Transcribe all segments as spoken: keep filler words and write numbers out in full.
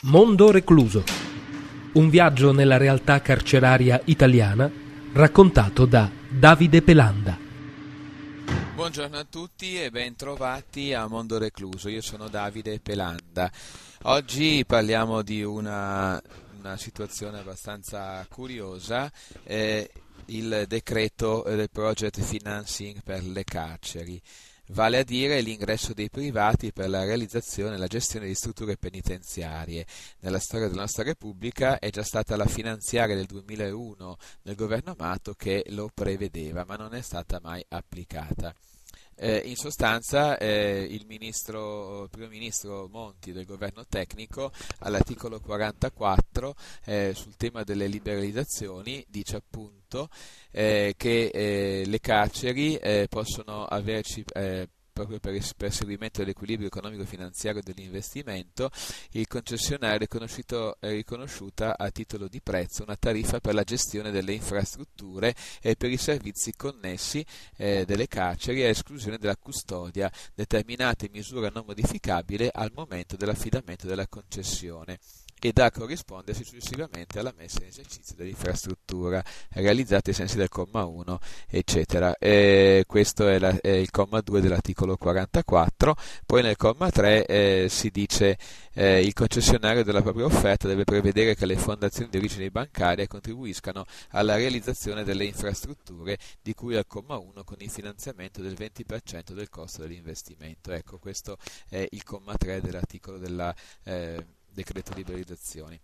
Mondo recluso. Un viaggio nella realtà carceraria italiana raccontato da Davide Pelanda. Buongiorno a tutti e ben trovati a Mondo recluso. Io sono Davide Pelanda. Oggi parliamo di una, una situazione abbastanza curiosa, eh, il decreto del project financing per le carceri. Vale a dire l'ingresso dei privati per la realizzazione e la gestione di strutture penitenziarie. Nella storia della nostra Repubblica è già stata la finanziaria del duemilauno del governo Amato che lo prevedeva, ma non è stata mai applicata. Eh, in sostanza eh, il ministro, primo ministro Monti del governo tecnico all'articolo quarantaquattro eh, sul tema delle liberalizzazioni dice appunto eh, che eh, le carceri eh, possono averci eh, proprio per il perseguimento dell'equilibrio economico-finanziario dell'investimento, il concessionario è riconosciuto, è riconosciuta a titolo di prezzo una tariffa per la gestione delle infrastrutture e per i servizi connessi eh, delle carceri a esclusione della custodia, determinate in misura non modificabile al momento dell'affidamento della concessione e da corrispondersi successivamente alla messa in esercizio dell'infrastruttura realizzata ai sensi del comma uno, eccetera. E questo è, la, è il comma due dell'articolo quarantaquattro. Poi nel comma tre eh, si dice eh, il concessionario della propria offerta deve prevedere che le fondazioni di origine bancaria contribuiscano alla realizzazione delle infrastrutture di cui al comma uno con il finanziamento del venti per cento del costo dell'investimento. Ecco, questo è il comma tre dell'articolo della eh, decreto liberalizzazioni.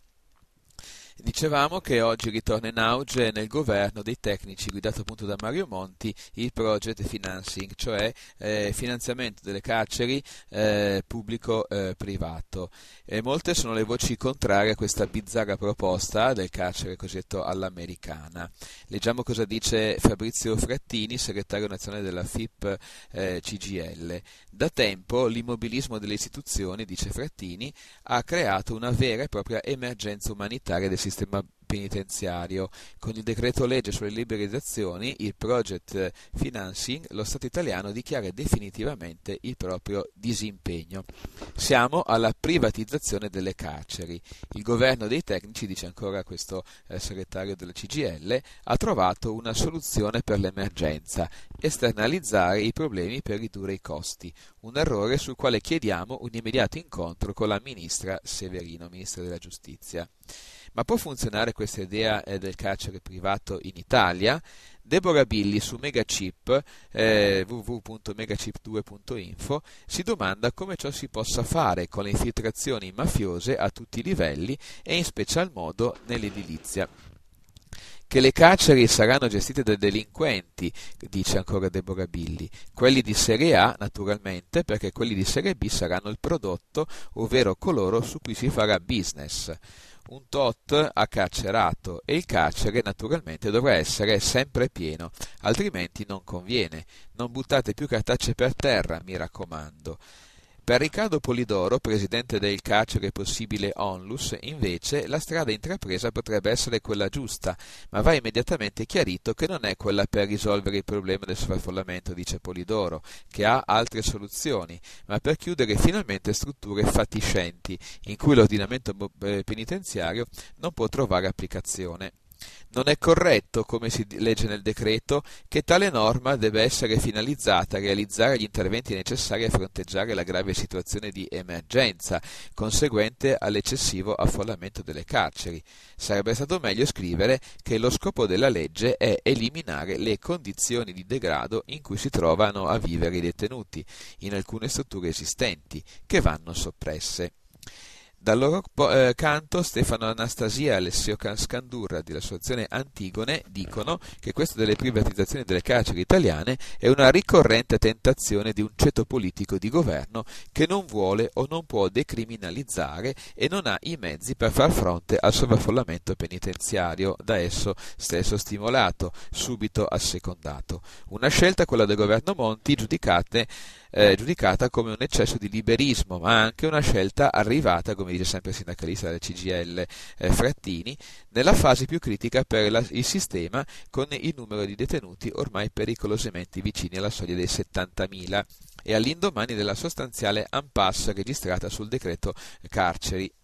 Dicevamo che oggi ritorna in auge nel governo dei tecnici guidato appunto da Mario Monti il project financing, cioè eh, finanziamento delle carceri eh, pubblico-privato. E molte sono le voci contrarie a questa bizzarra proposta del carcere cosiddetto all'americana. Leggiamo cosa dice Fabrizio Frattini, segretario nazionale della F I P eh, C G I L. Da tempo l'immobilismo delle istituzioni, dice Frattini, ha creato una vera e propria emergenza umanitaria del sistema penitenziario. Con il decreto legge sulle liberalizzazioni, il project financing, lo Stato italiano dichiara definitivamente il proprio disimpegno. Siamo alla privatizzazione delle carceri. Il governo dei tecnici, dice ancora questo eh, segretario della C G I L, ha trovato una soluzione per l'emergenza: esternalizzare i problemi per ridurre i costi. Un errore sul quale chiediamo un immediato incontro con la ministra Severino, ministra della Giustizia. Ma può funzionare questa idea eh, del carcere privato in Italia? Deborah Billy su Megachip, eh, w w w punto megachip due punto info, si domanda come ciò si possa fare con le infiltrazioni mafiose a tutti i livelli e in special modo nell'edilizia. Che le carceri saranno gestite da delinquenti, dice ancora Deborah Billy, quelli di serie A naturalmente, perché quelli di serie B saranno il prodotto, ovvero coloro su cui si farà business. Un tot ha carcerato e il carcere naturalmente dovrà essere sempre pieno, altrimenti non conviene. Non buttate più cartacce per terra, mi raccomando. Per Riccardo Polidoro, presidente del carcere possibile Onlus, invece, la strada intrapresa potrebbe essere quella giusta, ma va immediatamente chiarito che non è quella per risolvere il problema del sovraffollamento, dice Polidoro, che ha altre soluzioni, ma per chiudere finalmente strutture fatiscenti, in cui l'ordinamento penitenziario non può trovare applicazione. Non è corretto, come si legge nel decreto, che tale norma debba essere finalizzata a realizzare gli interventi necessari a fronteggiare la grave situazione di emergenza conseguente all'eccessivo affollamento delle carceri. Sarebbe stato meglio scrivere che lo scopo della legge è eliminare le condizioni di degrado in cui si trovano a vivere i detenuti in alcune strutture esistenti, che vanno soppresse. Dal loro eh, canto Stefano Anastasia e Alessio Scandurra dell'associazione Antigone dicono che questo delle privatizzazioni delle carceri italiane è una ricorrente tentazione di un ceto politico di governo che non vuole o non può decriminalizzare e non ha i mezzi per far fronte al sovraffollamento penitenziario da esso stesso stimolato, subito assecondato. Una scelta, quella del governo Monti, giudicate Eh, giudicata come un eccesso di liberismo, ma anche una scelta arrivata, come dice sempre il sindacalista della C G I L eh, Frattini, nella fase più critica per la, il sistema, con il numero di detenuti ormai pericolosamente vicini alla soglia dei settantamila e all'indomani della sostanziale impasse registrata sul decreto carceri.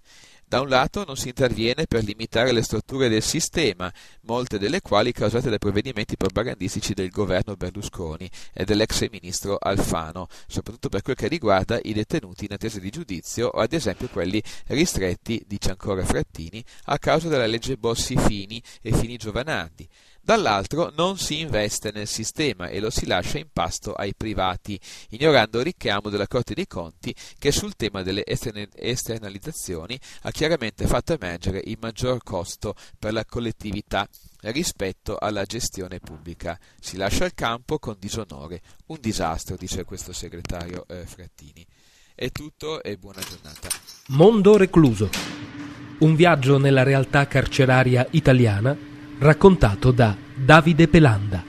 Da un lato non si interviene per limitare le strutture del sistema, molte delle quali causate dai provvedimenti propagandistici del governo Berlusconi e dell'ex ministro Alfano, soprattutto per quel che riguarda i detenuti in attesa di giudizio o ad esempio quelli ristretti, dice ancora Frattini, a causa della legge Bossi-Fini e Fini-Giovanardi. Dall'altro non si investe nel sistema e lo si lascia in pasto ai privati, ignorando il richiamo della Corte dei Conti che sul tema delle esternalizzazioni ha chiaramente fatto emergere il maggior costo per la collettività rispetto alla gestione pubblica. Si lascia il campo con disonore, un disastro, dice questo segretario eh, Frattini. È tutto e buona giornata. Mondo recluso. Un viaggio nella realtà carceraria italiana raccontato da Davide Pelanda.